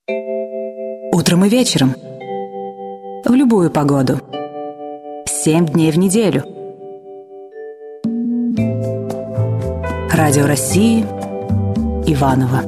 Утром и вечером. В любую погоду. 7 дней в неделю. Радио России. Иваново.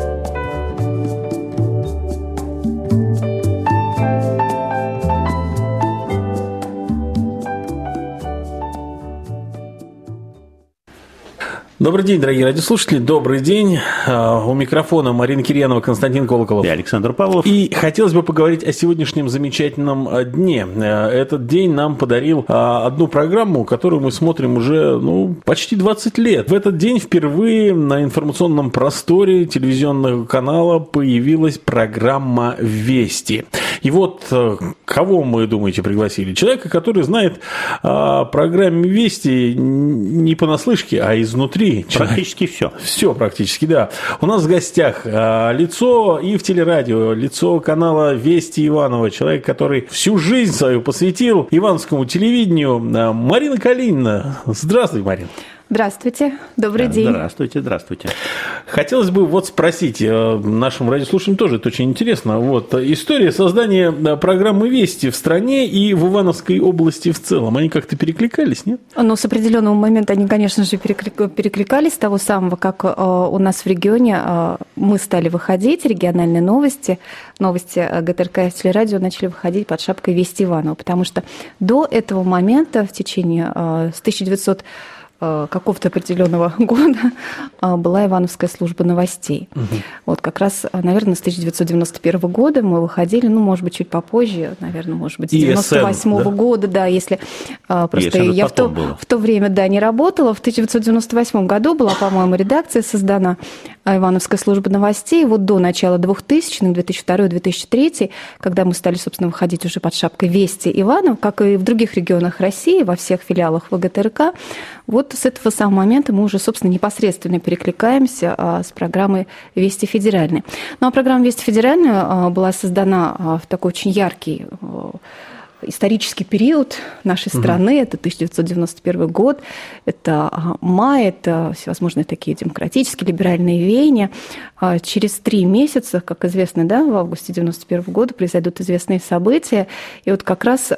Добрый день, дорогие радиослушатели, добрый день. У микрофона Марина Кирьянова, Константин Колоколов. И Александр Павлов. И хотелось бы поговорить о сегодняшнем замечательном дне. Этот день нам подарил одну программу, которую мы смотрим уже почти 20 лет. В этот день впервые на информационном просторе телевизионного канала появилась программа «Вести». И вот кого мы, думаете, пригласили? Человека, который знает о программе «Вести» не понаслышке, а изнутри. Практически все. Все практически, да. У нас в гостях лицо и в телерадио, лицо канала «Вести» Иваново, человек, который всю жизнь свою посвятил ивановскому телевидению, Марина Калинина. Здравствуй, Марина. Здравствуйте, добрый день. Здравствуйте. Хотелось бы спросить, нашим радиослушателям тоже это очень интересно, история создания программы «Вести» в стране и в Ивановской области в целом, они как-то перекликались, нет? С определенного момента они, конечно же, перекликались, с того самого, как у нас в регионе мы стали выходить, региональные новости ГТРК и телерадио начали выходить под шапкой «Вести Иваново», потому что до этого момента, в течение с 1900 какого-то определенного года была Ивановская служба новостей. Угу. Как раз, наверное, с 1991 года мы выходили, может быть, чуть попозже, наверное, может быть, с 1998 года, да, если просто я в то время, не работала. В 1998 году была, по-моему, редакция создана Ивановская служба новостей. До начала 2000-х, 2002-2003, когда мы стали, собственно, выходить уже под шапкой «Вести Иваново», как и в других регионах России, во всех филиалах ВГТРК, с этого самого момента мы уже, собственно, непосредственно перекликаемся с программой «Вести федеральной». А программа «Вести федеральная» была создана в такой очень яркий исторический период нашей страны. Это 1991 год, это май, это всевозможные такие демократические, либеральные веяния. Через 3 месяца, как известно, в августе 1991 года произойдут известные события. И как раз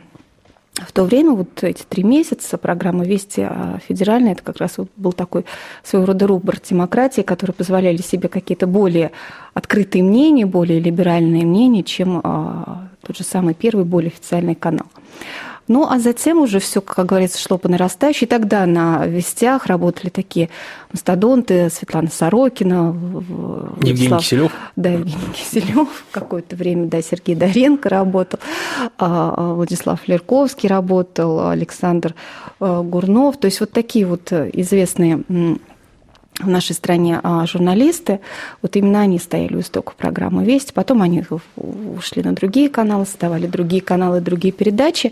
в то время, эти 3 месяца, программа «Вести» федеральная, это как раз был такой своего рода рубр демократии, которые позволяли себе какие-то более открытые мнения, более либеральные мнения, чем тот же самый первый, более официальный канал. А затем уже все, как говорится, шло по нарастающей. Тогда на «Вестях» работали такие мастодонты: Светлана Сорокина, Евгений Киселев. Да, Евгений Киселев. Какое-то время, Сергей Доренко работал, Владислав Лерковский работал, Александр Гурнов. То есть такие известные в нашей стране журналисты, именно они стояли у истоков программы «Вести», потом они ушли на другие каналы, создавали другие каналы, другие передачи,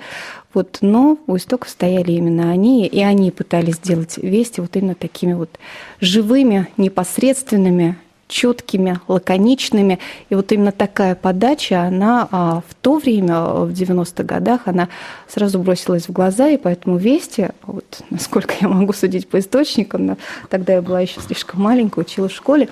но у истоков стояли именно они, и они пытались сделать «Вести» именно такими живыми, непосредственными, четкими, лаконичными. И именно такая подача, она в то время, в 90-х годах, она сразу бросилась в глаза, и поэтому «Вести», насколько я могу судить по источникам, но тогда я была еще слишком маленькая, училась в школе,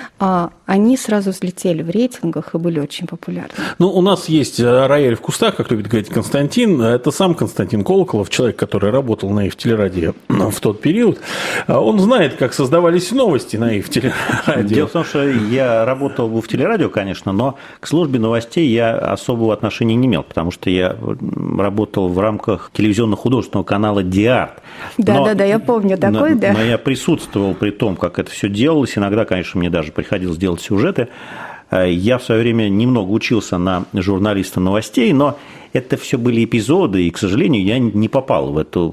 они сразу взлетели в рейтингах и были очень популярны. У нас есть рояль в кустах, как любит говорить Константин. Это сам Константин Колоколов, человек, который работал на ИФ-телерадио в тот период. Он знает, как создавались новости на ИФ-телерадио. Дело в том, что я работал в телерадио, конечно, но к службе новостей я особого отношения не имел, потому что я работал в рамках телевизионно-художественного канала «Диарт». Да, я помню такой, Но я присутствовал при том, как это все делалось. Иногда, конечно, мне даже приходилось делать сюжеты. Я в свое время немного учился на журналиста новостей, но это все были эпизоды, и, к сожалению, я не попал в эту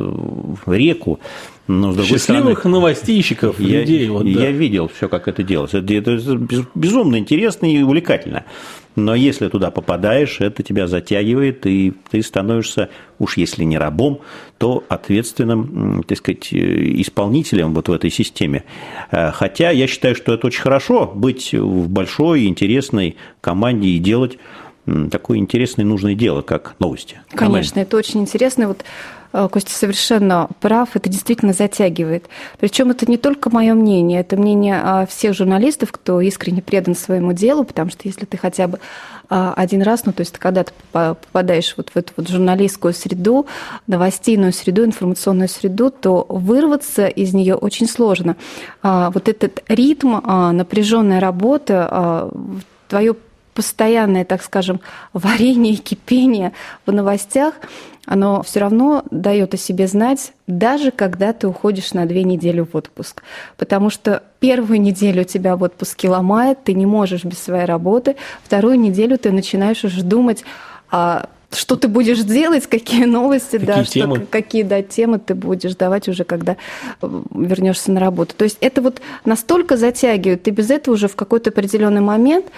реку. Но, с другой счастливых стороны, новостейщиков, людей. Я видел все, как это делалось. Это безумно интересно и увлекательно. Но если туда попадаешь, это тебя затягивает, и ты становишься, уж если не рабом, то ответственным, так сказать, исполнителем в этой системе. Хотя я считаю, что это очень хорошо быть в большой, интересной команде и делать такое интересное и нужное дело, как новости. Конечно, это очень интересно. Вот Костя совершенно прав, это действительно затягивает. Причем это не только мое мнение, это мнение всех журналистов, кто искренне предан своему делу, потому что если ты хотя бы один раз, то есть когда ты попадаешь вот в эту вот журналистскую среду, новостейную среду, информационную среду, то вырваться из нее очень сложно. Вот этот ритм, напряженная работа, твое постоянное, так скажем, варение и кипение в новостях, оно все равно дает о себе знать, даже когда ты уходишь на 2 недели в отпуск. Потому что первую неделю тебя в отпуске ломает, ты не можешь без своей работы, вторую неделю ты начинаешь уже думать, что ты будешь делать, какие новости, какие темы ты будешь давать уже, когда вернешься на работу. То есть это вот настолько затягивает, ты без этого уже в какой-то определенный момент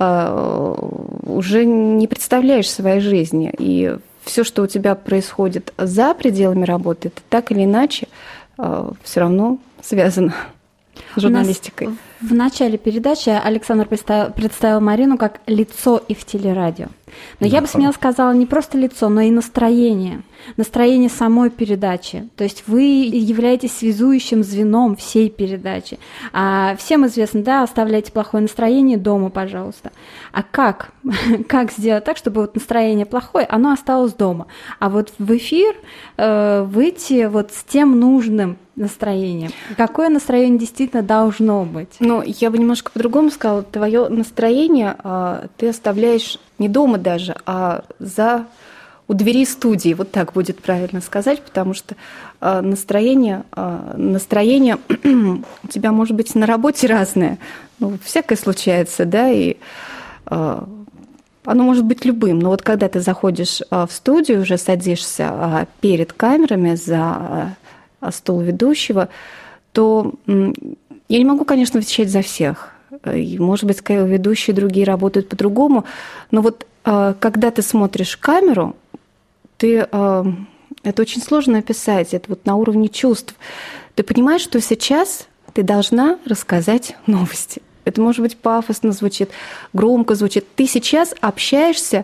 уже не представляешь своей жизни. И все, что у тебя происходит за пределами работы, это так или иначе все равно связано с журналистикой. В начале передачи Александр представил Марину как лицо и в телерадио. Но я бы смело сказала не просто лицо, но и настроение. Настроение самой передачи. То есть вы являетесь связующим звеном всей передачи. А всем известно, да, оставляйте плохое настроение дома, пожалуйста. А как? Как сделать так, чтобы вот настроение плохое, оно осталось дома? А вот в эфир выйти вот с тем нужным настроением. Какое настроение действительно должно быть? Ну, я бы немножко по-другому сказала. Твое настроение ты оставляешь не дома даже, а у двери студии. Вот так будет правильно сказать, потому что настроение у тебя может быть на работе разное. Ну, всякое случается, да, и оно может быть любым. Но вот когда ты заходишь в студию, уже садишься перед камерами за стол ведущего, то я не могу, конечно, отвечать за всех. И, может быть, ведущие другие работают по-другому, но вот когда ты смотришь камеру, это очень сложно описать, это вот на уровне чувств. Ты понимаешь, что сейчас ты должна рассказать новости. Это, может быть, пафосно звучит, громко звучит. Ты сейчас общаешься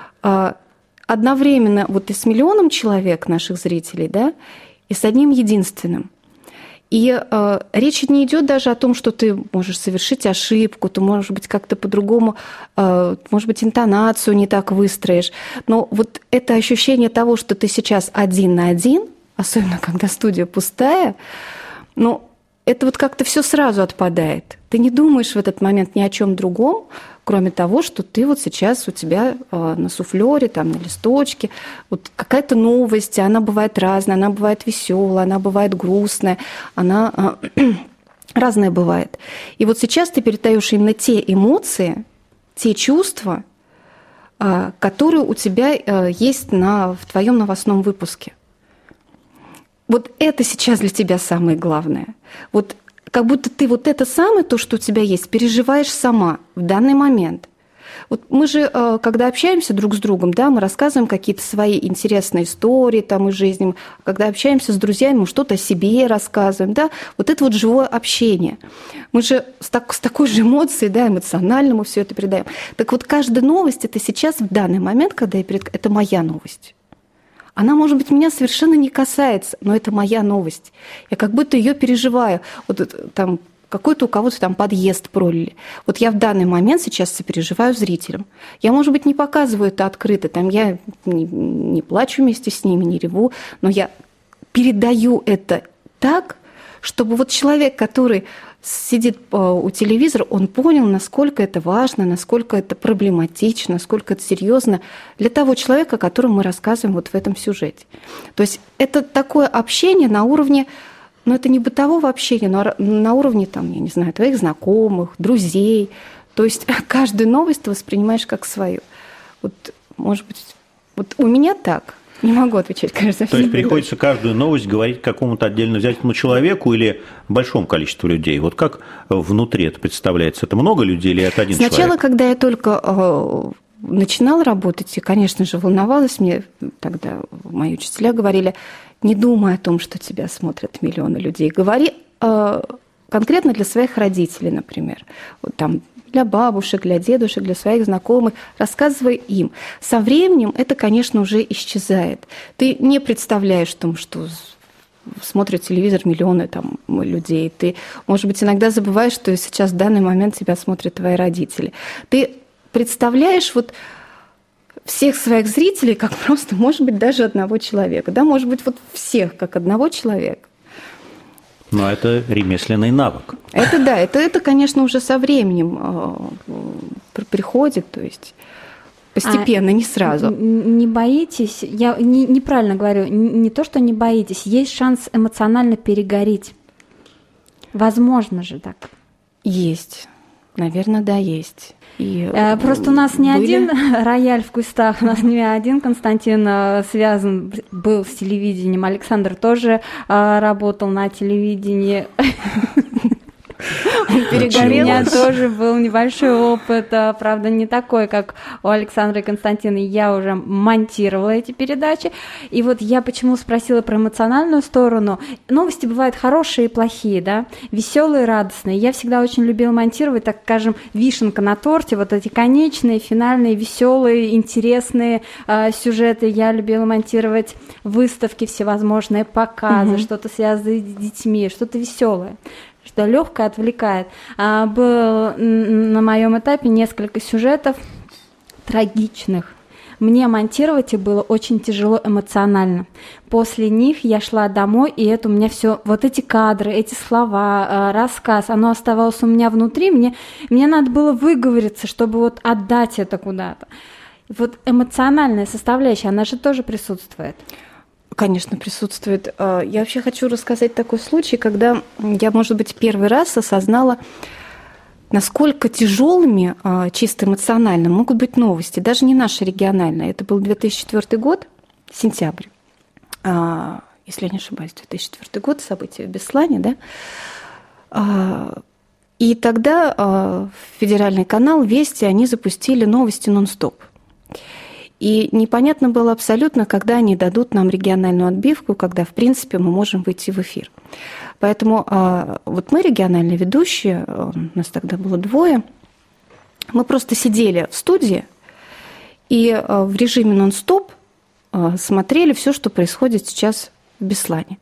одновременно вот и с миллионом человек, наших зрителей, да, и с одним единственным. И речь не идет даже о том, что ты можешь совершить ошибку, ты, может быть, как-то по-другому, может быть, интонацию не так выстроишь. Но вот это ощущение того, что ты сейчас один на один, особенно когда студия пустая, это вот как-то все сразу отпадает. Ты не думаешь в этот момент ни о чем другом, кроме того, что ты вот сейчас у тебя на суфлёре, там, на листочке, вот какая-то новость, она бывает разная, она бывает веселая, она бывает грустная, она разная бывает. И вот сейчас ты передаешь именно те эмоции, те чувства, которые у тебя есть в твоем новостном выпуске. Вот это сейчас для тебя самое главное. Вот как будто ты вот это самое, то, что у тебя есть, переживаешь сама в данный момент. Вот мы же, когда общаемся друг с другом, да, мы рассказываем какие-то свои интересные истории там из жизни. Когда общаемся с друзьями, мы что-то о себе рассказываем, да. Вот это вот живое общение. Мы же с такой же эмоцией, да, эмоционально мы все это передаем. Так вот, каждая новость, это сейчас в данный момент, когда это моя новость. Она, может быть, меня совершенно не касается, но это моя новость. Я как будто ее переживаю. Вот там какой-то у кого-то там подъезд пролили. Вот я в данный момент сейчас сопереживаю зрителям. Я, может быть, не показываю это открыто, там я не плачу вместе с ними, не реву, но я передаю это так, чтобы вот человек, который сидит у телевизора, он понял, насколько это важно, насколько это проблематично, насколько это серьезно для того человека, о котором мы рассказываем вот в этом сюжете. То есть это такое общение на уровне, это не бытового общения, но на уровне, там, я не знаю, твоих знакомых, друзей. То есть каждую новость ты воспринимаешь как свою. Вот, может быть, вот у меня так. Не могу отвечать, конечно. То есть приходится каждую новость говорить какому-то отдельно взятому человеку или большому количеству людей? Вот как внутри это представляется? Это много людей или это один человек? Сначала, когда я только начинала работать, и, конечно же, волновалась, мне тогда мои учителя говорили, не думай о том, что тебя смотрят миллионы людей. Говори конкретно для своих родителей, например. Вот там для бабушек, для дедушек, для своих знакомых, рассказывай им. Со временем это, конечно, уже исчезает. Ты не представляешь, что смотрят телевизор миллионы там людей. Ты, может быть, иногда забываешь, что сейчас в данный момент тебя смотрят твои родители. Ты представляешь вот всех своих зрителей как просто, может быть, даже одного человека. Да, может быть, вот всех как одного человека. Но это ремесленный навык. Это да, это, конечно, уже со временем приходит, то есть постепенно, не сразу. Не боитесь, я неправильно говорю, не то, что не боитесь, есть шанс эмоционально перегореть. Возможно же так. Есть. Наверное, да, есть. И просто у нас не один рояль в кустах, у нас не один Константин связан был с телевидением. Александр тоже работал на телевидении. У меня тоже был небольшой опыт, правда, не такой, как у Александра и Константина. Я уже монтировала эти передачи. И вот я почему спросила про эмоциональную сторону. Новости бывают хорошие и плохие, да, веселые и радостные. Я всегда очень любила монтировать, так скажем, вишенка на торте, вот эти конечные, финальные, веселые, интересные сюжеты. Я любила монтировать выставки всевозможные, показы, что-то связанное с детьми, что-то веселое, что легкое отвлекает. Был на моем этапе несколько сюжетов трагичных. Мне монтировать их было очень тяжело эмоционально. После них я шла домой, и это у меня все, вот эти кадры, эти слова, рассказ, оно оставалось у меня внутри. Мне надо было выговориться, чтобы вот отдать это куда-то. Вот эмоциональная составляющая, она же тоже присутствует. Конечно, присутствует. Я вообще хочу рассказать такой случай, когда я, может быть, первый раз осознала, насколько тяжелыми, чисто эмоционально, могут быть новости, даже не наши региональные. Это был 2004 год, сентябрь, если я не ошибаюсь, 2004 год, события в Беслане, да. И тогда федеральный канал «Вести», они запустили новости нон-стоп. И непонятно было абсолютно, когда они дадут нам региональную отбивку, когда, в принципе, мы можем выйти в эфир. Поэтому вот мы, региональные ведущие, у нас тогда было двое, мы просто сидели в студии и в режиме нон-стоп смотрели все, что происходит сейчас в Беслане.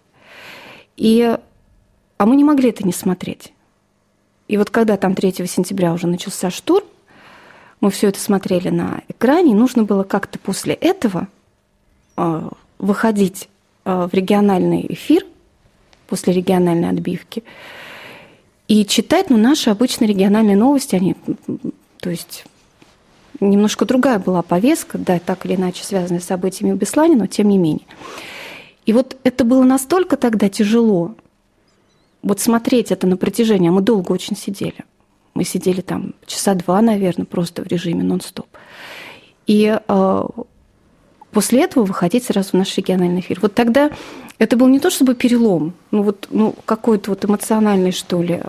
А мы не могли это не смотреть. И вот когда там 3 сентября уже начался штурм, мы все это смотрели на экране, и нужно было как-то после этого выходить в региональный эфир, после региональной отбивки, и читать наши обычные региональные новости. Они, то есть немножко другая была повестка, да, так или иначе связанная с событиями в Беслане, но тем не менее. И вот это было настолько тогда тяжело, вот смотреть это на протяжении, а мы долго очень сидели. Мы сидели там часа 2, наверное, просто в режиме нон-стоп. И после этого выходить сразу в наш региональный эфир. Вот тогда это был не то чтобы перелом, какой-то вот эмоциональный, что ли,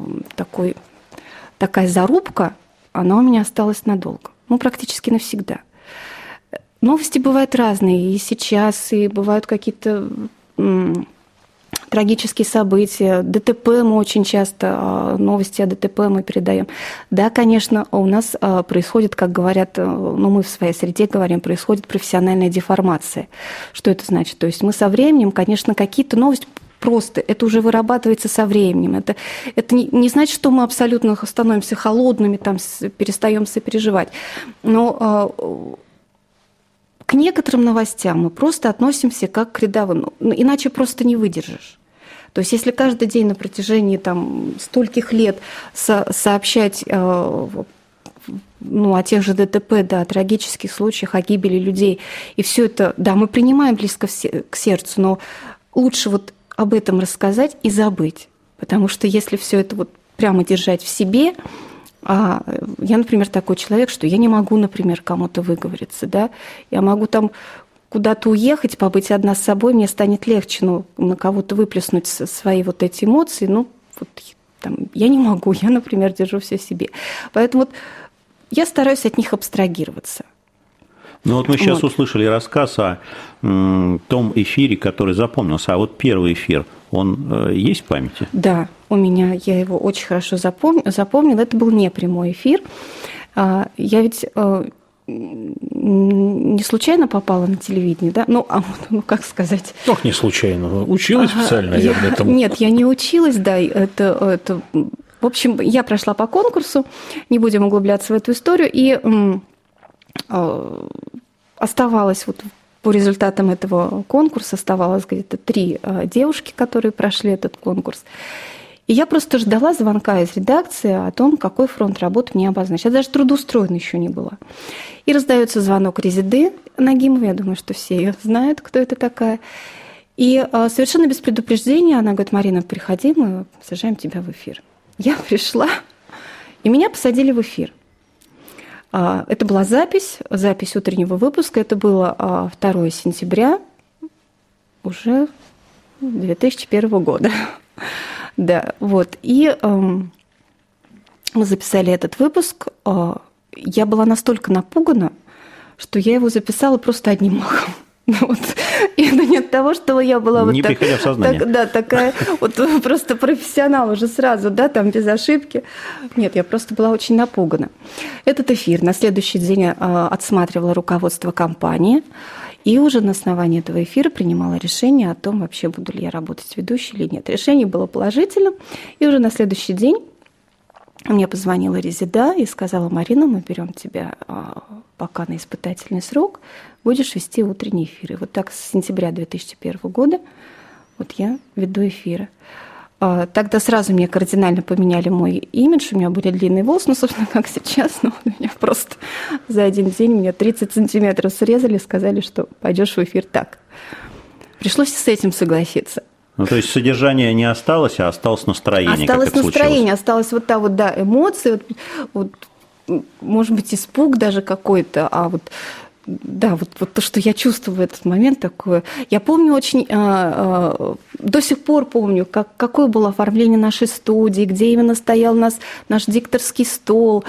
такая зарубка, она у меня осталась надолго. Практически навсегда. Новости бывают разные и сейчас, и бывают какие-то трагические события, ДТП мы очень часто, новости о ДТП мы передаем. Да, конечно, у нас происходит, как говорят, мы в своей среде говорим, происходит профессиональная деформация. Что это значит? То есть мы со временем, конечно, какие-то новости просто, это уже вырабатывается со временем. Это не значит, что мы абсолютно становимся холодными, там, перестаем сопереживать. Но к некоторым новостям мы просто относимся как к рядовым. Иначе просто не выдержишь. То есть если каждый день на протяжении стольких лет сообщать о тех же ДТП, да, о трагических случаях, о гибели людей, и все это, да, мы принимаем близко к сердцу, но лучше вот об этом рассказать и забыть. Потому что если все это вот прямо держать в себе, я, например, такой человек, что я не могу, например, кому-то выговориться, да, я могу там куда-то уехать, побыть одна с собой, мне станет легче, на кого-то выплеснуть свои вот эти эмоции, я не могу, я, например, держу все в себе. Поэтому вот я стараюсь от них абстрагироваться. Ну вот мы сейчас услышали рассказ о том эфире, который запомнился, а вот первый эфир, он есть в памяти? Да, у меня, я его очень хорошо запомнила. Это был не прямой эфир. Я ведь не случайно попала на телевидение, да? Ну, как сказать? Ох, не случайно. Училась специально, наверное, этому? Нет, я не училась, да. Это... В общем, я прошла по конкурсу, не будем углубляться в эту историю, и оставалось вот по результатам этого конкурса, оставалось где-то 3 девушки, которые прошли этот конкурс. И я просто ждала звонка из редакции о том, какой фронт работы мне обозначить. Я даже трудоустроена еще не была. И раздается звонок Резеды Нагимовой. Я думаю, что все ее знают, кто это такая. И совершенно без предупреждения она говорит: Марина, приходи, мы сажаем тебя в эфир. Я пришла, и меня посадили в эфир. Это была запись утреннего выпуска. Это было 2 сентября уже 2001 года. Да, вот. И мы записали этот выпуск. Я была настолько напугана, что я его записала просто одним махом. Вот. И это не от того, что я была вот не приходя в сознание. такая вот просто профессионал уже сразу, да, там без ошибки. Нет, я просто была очень напугана. Этот эфир на следующий день отсматривало руководство компании, и уже на основании этого эфира принимала решение о том, вообще буду ли я работать ведущей или нет. Решение было положительным, и уже на следующий день мне позвонила Резеда и сказала: Марина, мы берем тебя пока на испытательный срок, будешь вести утренние эфиры. Вот так с сентября 2001 года вот я веду эфиры. Тогда сразу мне кардинально поменяли мой имидж, у меня были длинные волосы, ну, собственно, как сейчас, но у меня просто за один день меня 30 сантиметров срезали, сказали, что пойдешь в эфир так. Пришлось с этим согласиться. Ну, то есть содержание не осталось, а осталось настроение. Осталось настроение, осталось вот та вот, да, эмоции, вот, может быть, испуг даже какой-то, а вот... Да, вот то, что я чувствую в этот момент такое. Я помню очень, до сих пор помню, какое было оформление нашей студии, где именно стоял наш дикторский стол,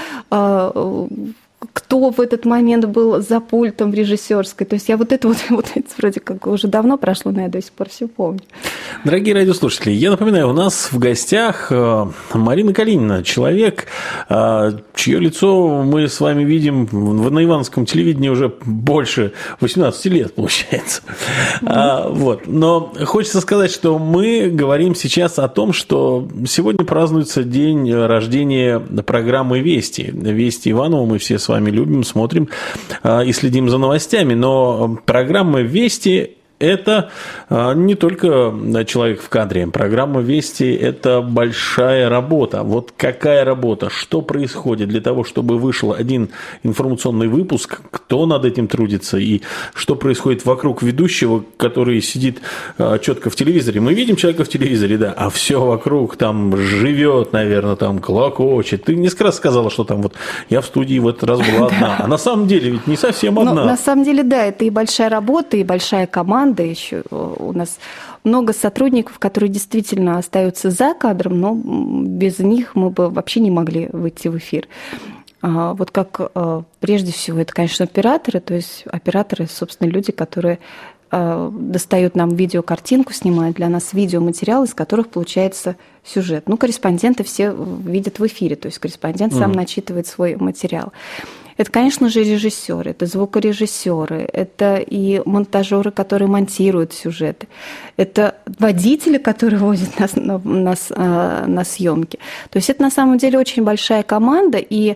кто в этот момент был за пультом в режиссерской. То есть я вот это вроде как уже давно прошло, но я до сих пор все помню. Дорогие радиослушатели, я напоминаю, у нас в гостях Марина Калинина, человек, чье лицо мы с вами видим на ивановском телевидении уже больше 18 лет, получается. Вот. Но хочется сказать, что мы говорим сейчас о том, что сегодня празднуется день рождения программы «Вести». «Вести» Иваново мы все с вами любим, смотрим и следим за новостями, но программа «Вести» – это не только человек в кадре. Программа «Вести» – это большая работа. Вот какая работа, что происходит для того, чтобы вышел один информационный выпуск, кто над этим трудится и что происходит вокруг ведущего, который сидит четко в телевизоре. Мы видим человека в телевизоре, да, а все вокруг там живет, наверное, там клокочет. Ты несколько раз сказала, что там вот я в студии в этот раз была одна. А на самом деле ведь не совсем одна. На самом деле, да, это и большая работа, и большая команда. Еще у нас много сотрудников, которые действительно остаются за кадром, но без них мы бы вообще не могли выйти в эфир. Вот как прежде всего, это, конечно, операторы, то есть операторы, собственно, люди, которые достают нам видеокартинку, снимают для нас видеоматериал, из которых получается сюжет. Ну, корреспонденты все видят в эфире, то есть корреспондент сам начитывает свой материал. Это, конечно же, режиссеры, это звукорежиссеры, это и монтажеры, которые монтируют сюжеты, это водители, которые возят нас на съемки. То есть это на самом деле очень большая команда, и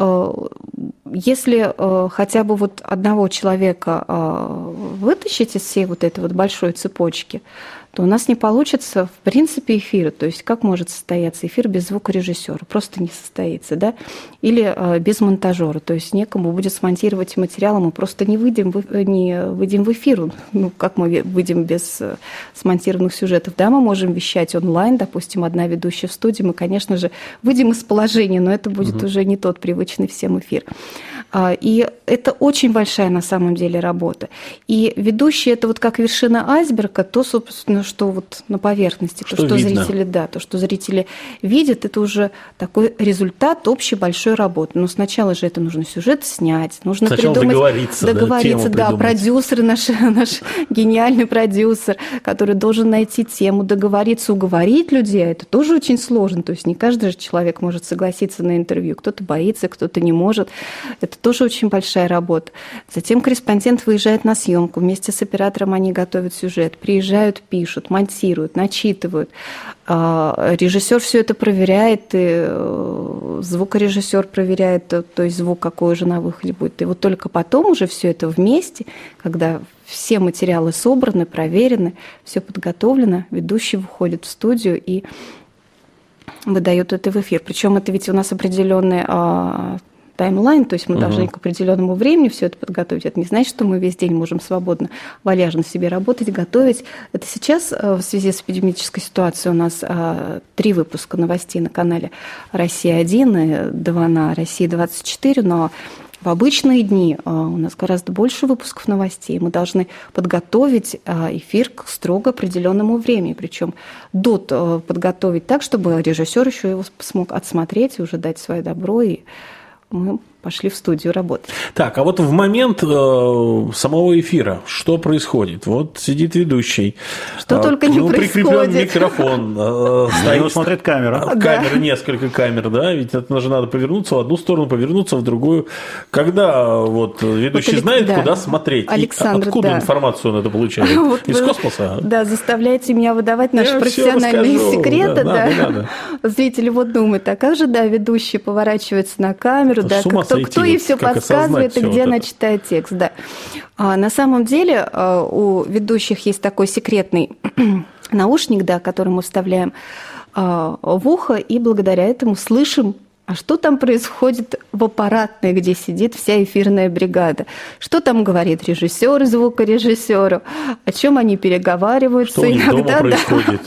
если хотя бы вот одного человека вытащить из всей вот этой вот большой цепочки, то у нас не получится, в принципе, эфира. То есть как может состояться эфир без звукорежиссера? Просто не состоится, да? Или без монтажера. То есть некому будет смонтировать материал, мы просто не выйдем в эфир. Ну, как мы выйдем без смонтированных сюжетов? Да, мы можем вещать онлайн, допустим, одна ведущая в студии, мы, конечно же, выйдем из положения, но это будет уже не тот привычный всем эфир. И это очень большая на самом деле работа. И ведущий – это вот как вершина айсберга, то, собственно, что вот на поверхности, то, что зрители, то, что зрители видят, это уже такой результат общей большой работы. Но сначала же это нужно сюжет снять, нужно сначала договориться, продюсер, наш гениальный продюсер, который должен найти тему, договориться, уговорить людей, это тоже очень сложно. То есть не каждый же человек может согласиться на интервью. Кто-то боится, кто-то не может. Это тоже очень большая работа. Затем корреспондент выезжает на съемку. Вместе с оператором они готовят сюжет, приезжают, пишут, монтируют, начитывают. Режиссер все это проверяет, и звукорежиссер проверяет, то есть звук какой уже на выходе будет. И вот только потом уже все это вместе, когда все материалы собраны, проверены, все подготовлено, ведущий выходит в студию и выдает это в эфир. Причем это ведь у нас определенный таймлайн, то есть мы должны к определенному времени все это подготовить. Это не значит, что мы весь день можем свободно, вальяжно себе работать, готовить. Это сейчас в связи с эпидемической ситуацией у нас 3 выпуска новостей на канале «Россия-1» и 2 на «Россия-24», но в обычные дни у нас гораздо больше выпусков новостей. Мы должны подготовить эфир к строго определенному времени, причем подготовить так, чтобы режиссер еще его смог отсмотреть и уже дать свое добро, и мы пошли в студию работать. Так, а вот в момент самого эфира что происходит? Вот сидит ведущий. Что только не происходит. Прикреплен микрофон. Стоит, смотрит камера. Камеры, несколько камер, да? Ведь это же надо повернуться в одну сторону, повернуться в другую. Когда вот ведущий знает, куда смотреть? Александр, откуда информацию он это получает? Из космоса? Да, заставляете меня выдавать наши профессиональные секреты. Да. Зрители вот думают, а как же, ведущий поворачивается на камеру, кто ей все подсказывает и где она читает текст. Да. На самом деле у ведущих есть такой секретный наушник, который мы вставляем в ухо, и благодаря этому слышим, а что там происходит в аппаратной, где сидит вся эфирная бригада? Что там говорит режиссер звукорежиссеру? О чем они переговариваются? Что иногда дома происходит?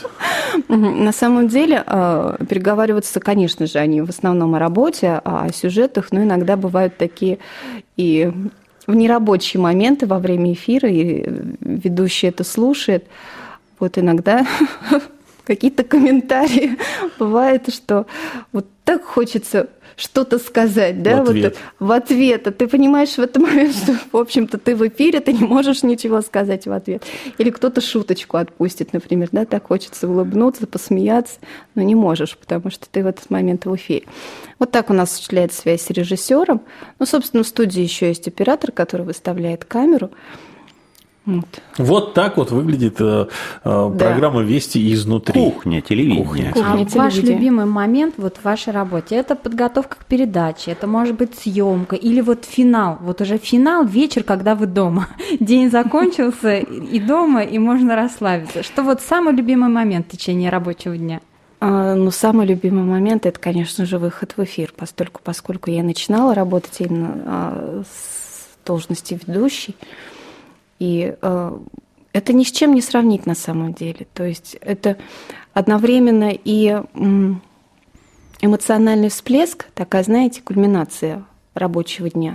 На самом деле переговариваются, конечно же, они в основном о работе, о сюжетах, но иногда бывают такие и в нерабочие моменты во время эфира, и ведущий это слушает. Вот иногда какие-то комментарии бывает, что вот так хочется что-то сказать, да, в ответ. А ты понимаешь в этот момент, что, в общем-то, ты в эфире, ты не можешь ничего сказать в ответ. Или кто-то шуточку отпустит, например, да, так хочется улыбнуться, посмеяться, но не можешь, потому что ты в этот момент в эфире. Вот так у нас осуществляется связь с режиссером. Ну, собственно, в студии еще есть оператор, который выставляет камеру. Вот так вот выглядит программа «Вести изнутри». Кухня, телевидение. Ваш любимый момент вот в вашей работе – это подготовка к передаче, это может быть съемка или вот финал. Вот уже финал, вечер, когда вы дома. День закончился, и дома, и можно расслабиться. Что вот самый любимый момент в течение рабочего дня? Самый любимый момент – это, конечно же, выход в эфир, поскольку я начинала работать именно с должности ведущей. И это ни с чем не сравнить на самом деле. То есть это одновременно и эмоциональный всплеск, такая, знаете, кульминация рабочего дня.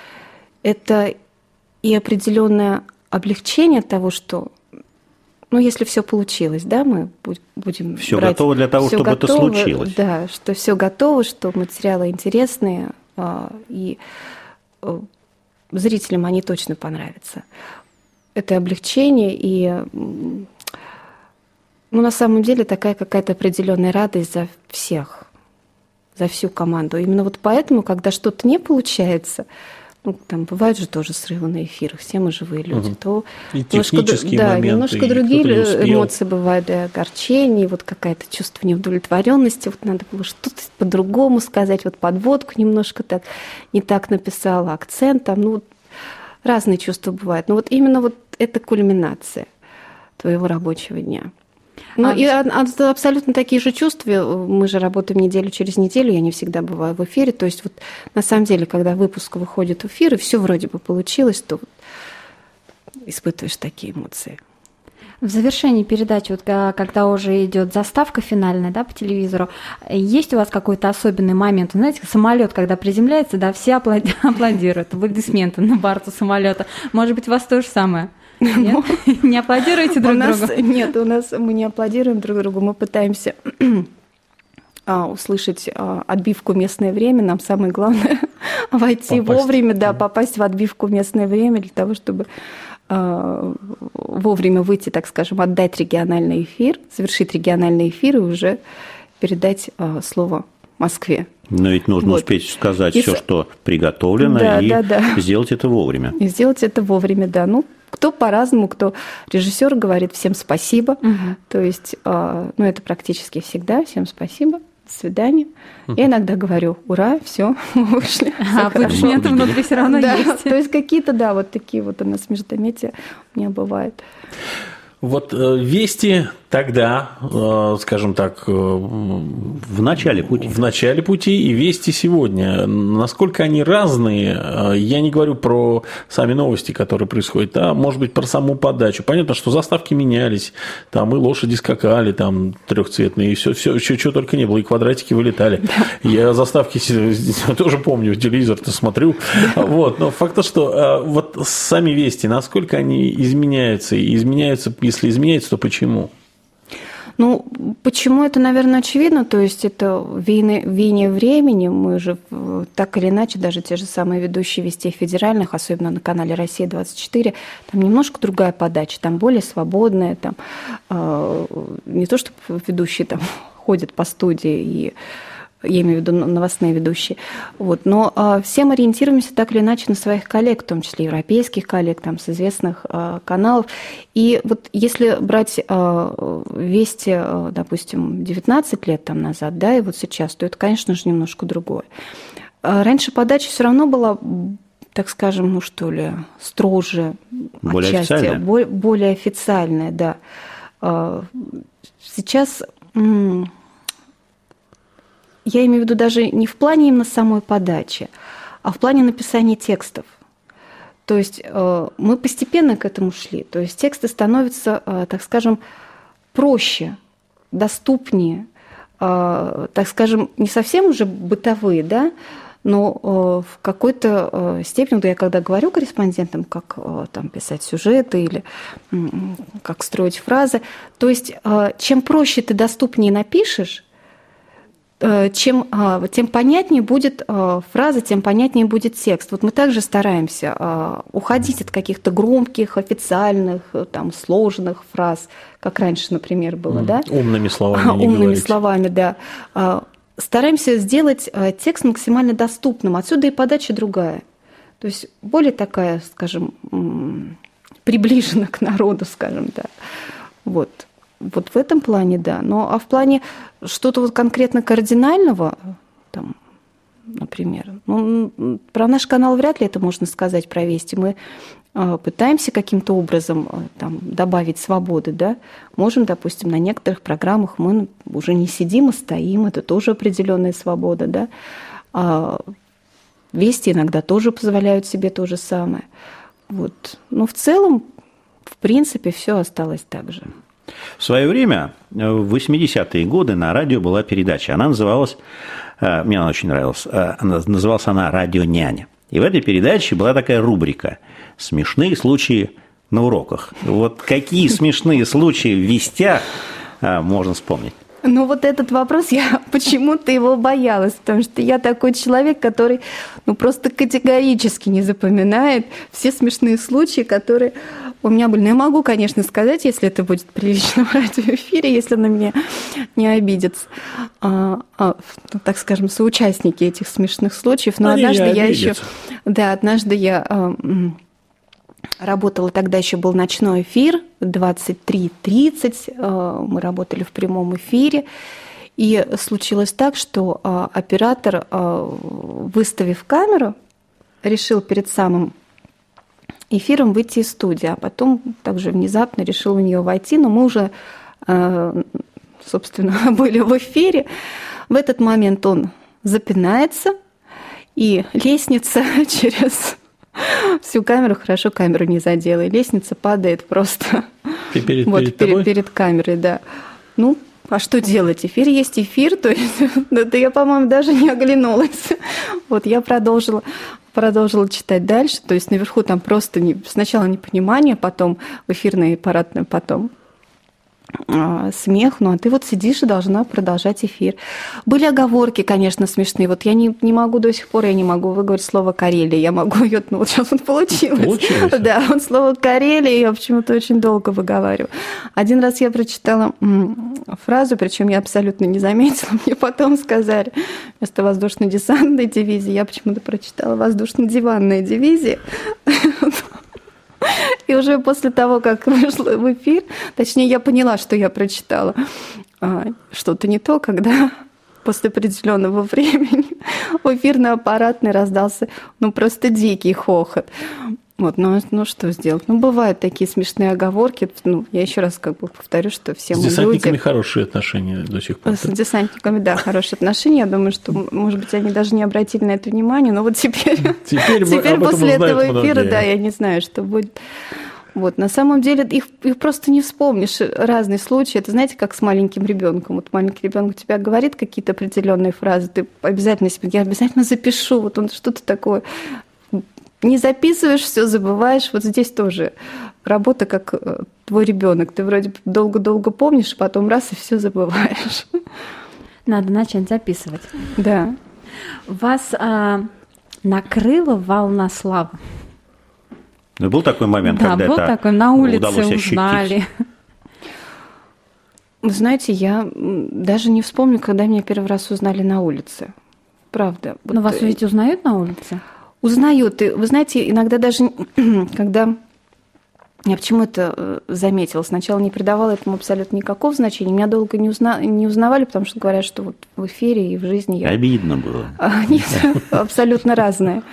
Это и определенное облегчение того, что, если все получилось, да, мы будем все готово для того, чтобы это случилось. Да, что все готово, что материалы интересные, и зрителям они точно понравятся. Это облегчение, и на самом деле такая какая-то определенная радость за всех, за всю команду. Именно вот поэтому, когда что-то не получается, там бывают же тоже срывы на эфирах, все мы живые люди, то и немножко другие эмоции бывают, и огорчение, и вот какое-то чувство неудовлетворенности, вот надо было что-то по-другому сказать, вот подводку немножко так не так написала, акцент там, разные чувства бывают. Но вот именно вот это кульминация твоего рабочего дня. И абсолютно такие же чувства. Мы же работаем неделю через неделю, я не всегда бываю в эфире. То есть вот на самом деле, когда выпуск выходит в эфир, и все вроде бы получилось, то испытываешь такие эмоции. В завершении передачи, вот, когда уже идет заставка финальная, да, по телевизору, есть у вас какой-то особенный момент? Знаете, самолет, когда приземляется, да, все аплодируют, аплодисменты на борту самолета. Может быть, у вас то же самое? Нет? Не аплодируете друг другу? Нет, мы не аплодируем друг другу, мы пытаемся услышать отбивку «Местное время». Нам самое главное войти вовремя, да, попасть в отбивку «Местное время» для того, чтобы вовремя выйти, так скажем, отдать региональный эфир, завершить региональный эфир и уже передать слово Москве. Но ведь нужно успеть сказать все, что приготовлено, сделать это вовремя. И сделать это вовремя, да. Ну, кто по-разному, кто режиссер говорит всем спасибо. То есть, это практически всегда всем спасибо. До свидания. Я иногда говорю: ура, все, мы вышли. А аплодисменты внутри все равно есть. То есть какие-то, да, вот такие вот у нас междометия у меня бывают. Вот вести тогда, скажем так, в начале пути и вести сегодня, насколько они разные, я не говорю про сами новости, которые происходят, а может быть про саму подачу. Понятно, что заставки менялись, там и лошади скакали, там трехцветные, и все, что только не было, и квадратики вылетали. Я заставки тоже помню, телевизор-то смотрю. Вот, но факт то, что вот сами вести, насколько они изменяются, и изменяются, если изменяются, то почему? Ну, почему это, наверное, очевидно, то есть это веяние времени, мы же так или иначе, даже те же самые ведущие вестей федеральных, особенно на канале «Россия-24», там немножко другая подача, там более свободная, там не то, что ведущие там ходят по студии и... Я имею в виду новостные ведущие. Вот. Но все мы ориентируемся так или иначе на своих коллег, в том числе европейских коллег, там, с известных каналов. И вот если брать вести, допустим, 19 лет там назад, да, и вот сейчас, то это, конечно же, немножко другое. Раньше подача все равно была, так скажем, ну что ли, строже, более отчасти, официальная. Более официальная, да. Сейчас... Я имею в виду даже не в плане именно самой подачи, а в плане написания текстов. То есть мы постепенно к этому шли. То есть тексты становятся, так скажем, проще, доступнее, так скажем, не совсем уже бытовые, да, но в какой-то степени, вот я когда говорю корреспондентам, как там писать сюжеты или как строить фразы, то есть чем проще ты доступнее напишешь, тем понятнее будет фраза, тем понятнее будет текст. Вот мы также стараемся уходить от каких-то громких, официальных, там, сложных фраз, как раньше, например, было, да? Умными словами. Умными словами, да. Стараемся сделать текст максимально доступным. Отсюда и подача другая. То есть более такая, скажем, приближена к народу, скажем так. Вот. Вот в этом плане, да. А в плане что-то вот конкретно кардинального, там, например, про наш канал вряд ли это можно сказать, про вести. Мы пытаемся каким-то образом там, добавить свободы, да. Можем, допустим, на некоторых программах мы уже не сидим, а стоим, это тоже определенная свобода, да. А вести иногда тоже позволяют себе то же самое. Вот. Но в целом, в принципе, все осталось так же. В свое время, в 80-е годы, на радио была передача. Она называлась, мне она очень нравилась, называлась она «Радио няня». И в этой передаче была такая рубрика «Смешные случаи на уроках». Вот какие смешные случаи в вестях можно вспомнить? Ну, вот этот вопрос, я почему-то его боялась, потому что я такой человек, который просто категорически не запоминает все смешные случаи, которые у меня были. Но я могу, конечно, сказать, если это будет прилично в радиоэфире, если на меня не обидятся, так скажем, соучастники этих смешных случаев. Но однажды я работала, тогда еще был ночной эфир, 23:30, мы работали в прямом эфире, и случилось так, что оператор, выставив камеру, решил перед самым эфиром выйти из студии, а потом также внезапно решил в нее войти, но мы уже, собственно, были в эфире. В этот момент он запинается, и лестница через... Всю камеру, хорошо камеру не задела, и лестница падает просто перед камерой, да. Ну, а что делать? Эфир есть эфир, то есть, да я, по-моему, даже не оглянулась. Вот я продолжила читать дальше, то есть наверху там просто сначала непонимание, потом эфирный аппарат, потом смех, ну а ты вот сидишь и должна продолжать эфир. Были оговорки, конечно, смешные. Вот я не могу до сих пор, я не могу выговорить слово «Карелия». Я могу ее, ну вот сейчас вот получилось. Да, вот слово «Карелия» я почему-то очень долго выговариваю. Один раз я прочитала фразу, причем я абсолютно не заметила, мне потом сказали, вместо воздушно-десантной дивизии я почему-то прочитала воздушно-диванная дивизия. И уже после того, как вышла в эфир, точнее, я поняла, что я прочитала что-то не то, когда после определенного времени в эфирно-аппаратной раздался просто дикий хохот. Вот, ну что сделать? Ну, бывают такие смешные оговорки. Ну, я еще раз повторю, что все мы люди. С десантниками хорошие отношения до сих пор. С десантниками, да, хорошие отношения. Я думаю, что, может быть, они даже не обратили на это внимание, но вот теперь после этого эфира, да, я не знаю, что будет. Вот, на самом деле их просто не вспомнишь. Разные случаи. Это, знаете, как с маленьким ребенком. Вот маленький ребенок у тебя говорит какие-то определенные фразы, ты обязательно я обязательно запишу. Вот он что-то такое. Не записываешь, все забываешь. Вот здесь тоже работа как твой ребенок. Ты вроде долго-долго помнишь, а потом раз и все забываешь. Надо начать записывать. Да. Вас накрыла волна славы? Был такой момент, да, когда был это такой, на улице удалось узнали. ощутить? Вы знаете, я даже не вспомню, когда меня первый раз узнали на улице. Правда. Но вас ведь узнают на улице? Узнают. И, вы знаете, иногда даже, когда... Я почему это заметила? Сначала не придавала этому абсолютно никакого значения. Меня долго не узнавали, потому что говорят, что вот в эфире и в жизни я... Обидно было. Нет, абсолютно разное.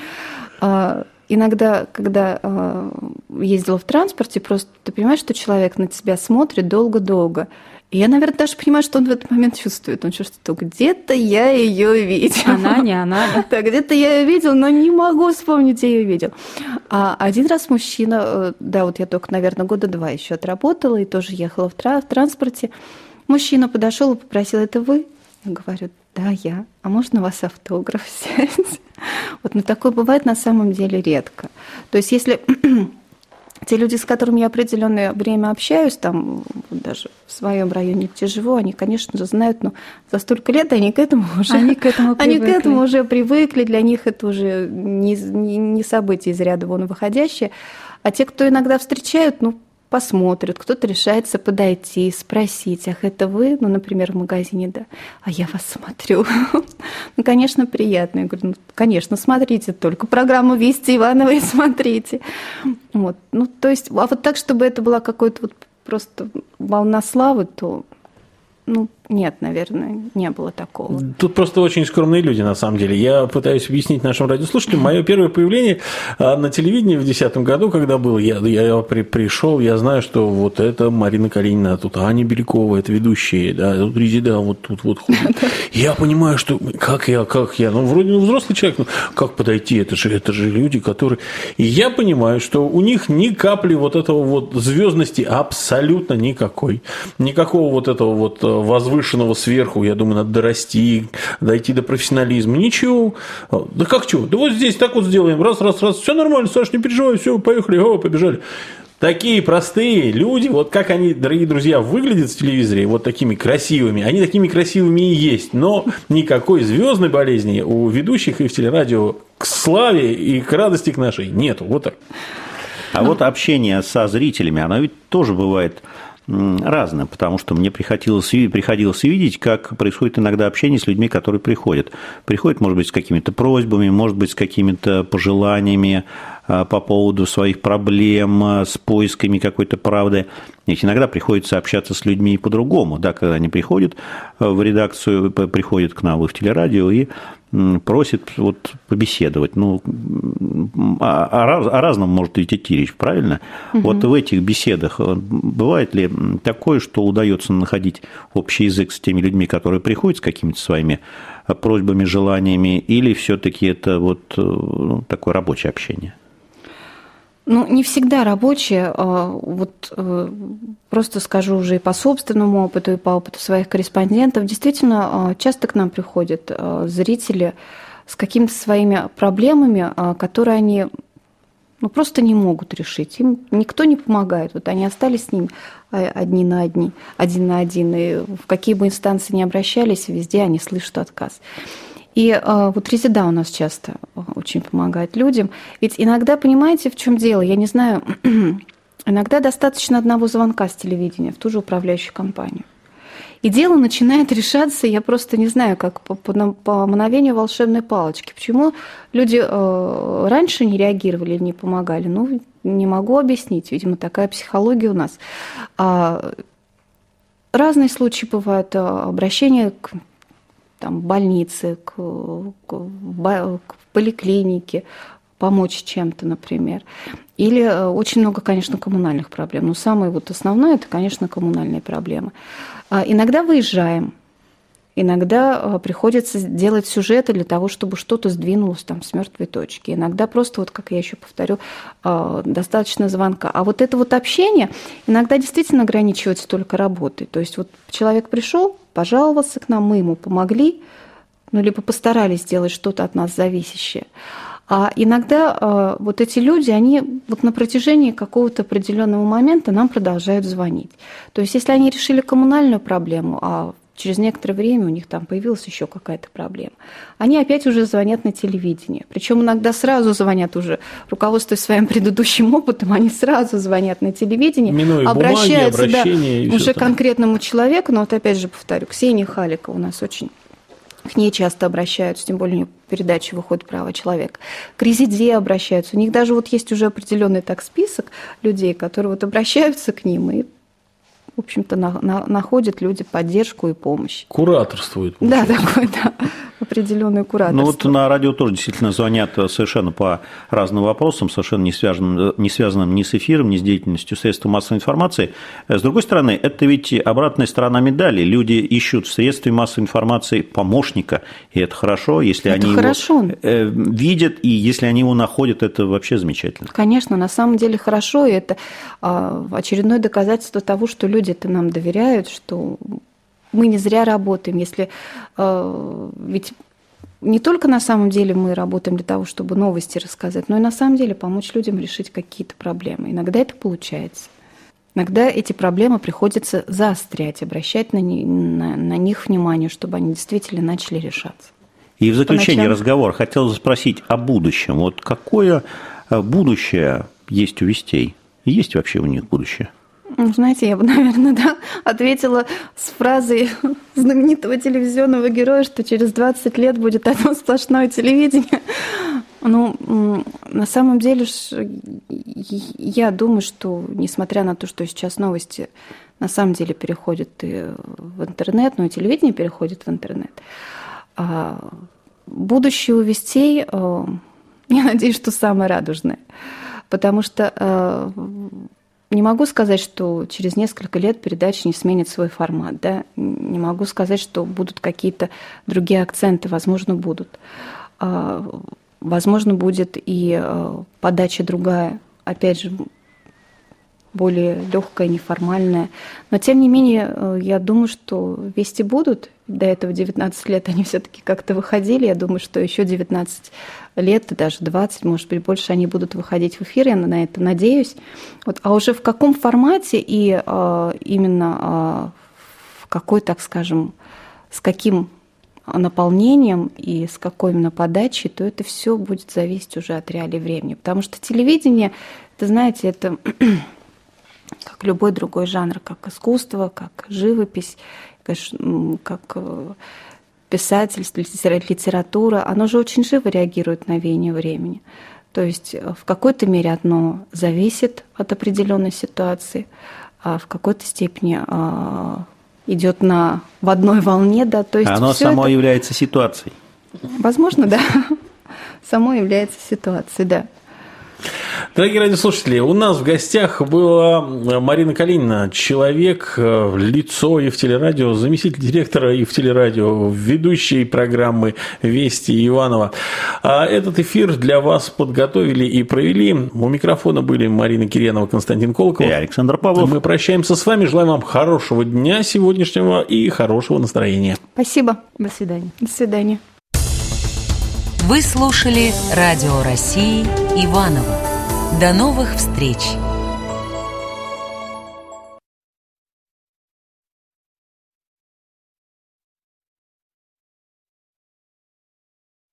Иногда, когда ездила в транспорте, просто ты понимаешь, что человек на тебя смотрит долго-долго. И я, наверное, даже понимаю, что он в этот момент чувствует. Он чувствует, что где-то я ее видел. Она, не она. Да, где-то я ее видел, но не могу вспомнить, где я ее видел. А один раз мужчина, да, вот я только, наверное, 2 года еще отработала и тоже ехала в транспорте. Мужчина подошел и попросил: это вы? Я говорю: да, я. А можно у вас автограф взять? Вот, но такое бывает на самом деле редко. То есть если те люди, с которыми я определенное время общаюсь, там даже в своем районе, где живу, они, конечно же, знают, но за столько лет они к этому уже привыкли, для них это уже не событие из ряда вон выходящее. А те, кто иногда встречают, посмотрят, кто-то решается подойти, спросить: ах, это вы? Например, в магазине, да. А я вас смотрю. Конечно, приятно. Я говорю: конечно, смотрите, только программу Вести Ивановой смотрите. Вот. То есть, а вот так, чтобы это была какая-то вот просто волна славы, то... нет, наверное, не было такого. Тут просто очень скромные люди, на самом деле. Я пытаюсь объяснить нашим радиослушателям. Мое первое появление на телевидении в 2010 году, когда был, я пришел, я знаю, что вот это Марина Калинина, тут Аня Белякова, это ведущие, да, тут Резида вот тут вот ходит. Я понимаю, что как я, вроде взрослый человек, как подойти, это же люди, которые... И я понимаю, что у них ни капли вот этого вот звездности абсолютно никакой. Никакого вот этого вот возвышенного сверху, я думаю, надо дойти до профессионализма. Ничего. Да как чего? Да вот здесь так вот сделаем. Раз. Все нормально, Саш, не переживай, все, поехали, побежали. Такие простые люди, вот как они, дорогие друзья, выглядят в телевизоре, вот такими красивыми, они такими красивыми и есть, но никакой звездной болезни у ведущих и в телерадио к славе и к радости к нашей нету. Вот так. А вот общение со зрителями, оно ведь тоже бывает разное, потому что мне приходилось видеть, как происходит иногда общение с людьми, которые приходят. Приходят, может быть, с какими-то просьбами, может быть, с какими-то пожеланиями по поводу своих проблем, с поисками какой-то правды. Ведь иногда приходится общаться с людьми и по-другому, да, когда они приходят в редакцию, приходят к нам в телерадио и просит вот побеседовать. О разном может ведь идти речь, правильно? Угу. Вот в этих беседах бывает ли такое, что удается находить общий язык с теми людьми, которые приходят с какими-то своими просьбами, желаниями, или все-таки это вот такое рабочее общение? Ну, не всегда рабочие. Вот просто скажу уже и по собственному опыту, и по опыту своих корреспондентов. Действительно, часто к нам приходят зрители с какими-то своими проблемами, которые они просто не могут решить. Им никто не помогает. Вот они остались с ним один на один. И в какие бы инстанции ни обращались, везде они слышат отказ. И вот Резеда у нас часто очень помогает людям. Ведь иногда, понимаете, в чем дело? Я не знаю, иногда достаточно одного звонка с телевидения в ту же управляющую компанию. И дело начинает решаться, я просто не знаю, как по мановению волшебной палочки. Почему люди раньше не реагировали или не помогали? Ну, не могу объяснить. Видимо, такая психология у нас. Разные случаи бывают. Обращения к больнице, к поликлинике, помочь чем-то, например. Или очень много, конечно, коммунальных проблем. Но самое вот основное – это, конечно, коммунальные проблемы. Иногда выезжаем, иногда приходится делать сюжеты для того, чтобы что-то сдвинулось с мертвой точки. Иногда просто, вот как я еще повторю, достаточно звонка. А вот это вот общение иногда действительно ограничивается только работой. То есть вот человек пришел, пожаловался к нам, мы ему помогли, либо постарались сделать что-то от нас зависящее. А иногда вот эти люди, они вот на протяжении какого-то определенного момента нам продолжают звонить. То есть если они решили коммунальную проблему, а через некоторое время у них там появилась еще какая-то проблема, они опять уже звонят на телевидение. Причем иногда сразу звонят уже, руководствуясь своим предыдущим опытом, они сразу звонят на телевидение, минуя обращаются бумаги, уже к конкретному человеку. Но вот опять же повторю, Ксения Халикова у нас очень... К ней часто обращаются, тем более у нее передача выходит «Право человека». К Резеде обращаются. У них даже вот есть уже определенный список людей, которые вот обращаются к ним и, в общем-то, находят люди поддержку и помощь. Кураторствует. Да, такое, определенное кураторство. Ну вот на радио тоже действительно звонят совершенно по разным вопросам, совершенно не связанным ни с эфиром, ни с деятельностью средств массовой информации. С другой стороны, это ведь обратная сторона медали. Люди ищут в средстве массовой информации помощника, и это хорошо, если они его видят, и если они его находят, это вообще замечательно. Конечно, на самом деле хорошо, и это очередное доказательство того, что люди-то нам доверяют, что мы не зря работаем, если ведь не только на самом деле мы работаем для того, чтобы новости рассказать, но и на самом деле помочь людям решить какие-то проблемы. Иногда это получается. Иногда эти проблемы приходится заострять, обращать на них внимание, чтобы они действительно начали решаться. И в заключение разговора хотелось спросить о будущем. Вот какое будущее есть у вестей? Есть вообще у них будущее? Знаете, я бы, наверное, ответила с фразой знаменитого телевизионного героя, что через 20 лет будет одно сплошное телевидение. Ну, на самом деле, я думаю, что, несмотря на то, что сейчас новости на самом деле переходят и в интернет, но и телевидение переходит в интернет, будущее у вестей, я надеюсь, что самое радужное. Потому что не могу сказать, что через несколько лет передача не сменит свой формат. Да? Не могу сказать, что будут какие-то другие акценты. Возможно, будут. Возможно, будет и подача другая. Опять же, более легкая, неформальная. Но, тем не менее, я думаю, что вести будут. До этого 19 лет они все-таки как-то выходили. Я думаю, что еще 19 лет, даже 20, может быть, больше они будут выходить в эфир. Я на это надеюсь. Вот. А уже в каком формате и именно в какой, так скажем, с каким наполнением и с какой именно подачей, то это все будет зависеть уже от реалий времени. Потому что телевидение, это, знаете, это как любой другой жанр, как искусство, как живопись, как писательство, литература, оно же очень живо реагирует на веяние времени. То есть в какой-то мере одно зависит от определенной ситуации, а в какой-то степени идет в одной волне, да. То есть оно само является ситуацией. Возможно, да. Само является ситуацией, да. Дорогие радиослушатели, у нас в гостях была Марина Калинина, человек, лицо Евтелерадио, заместитель директора Евтелерадио, ведущий программы «Вести» Иванова. А этот эфир для вас подготовили и провели. У микрофона были Марина Кирьянова, Константин Колоков и Александр Павлов. Мы прощаемся с вами, желаем вам хорошего дня сегодняшнего и хорошего настроения. Спасибо. До свидания. До свидания. Вы слушали Радио России Иваново. До новых встреч!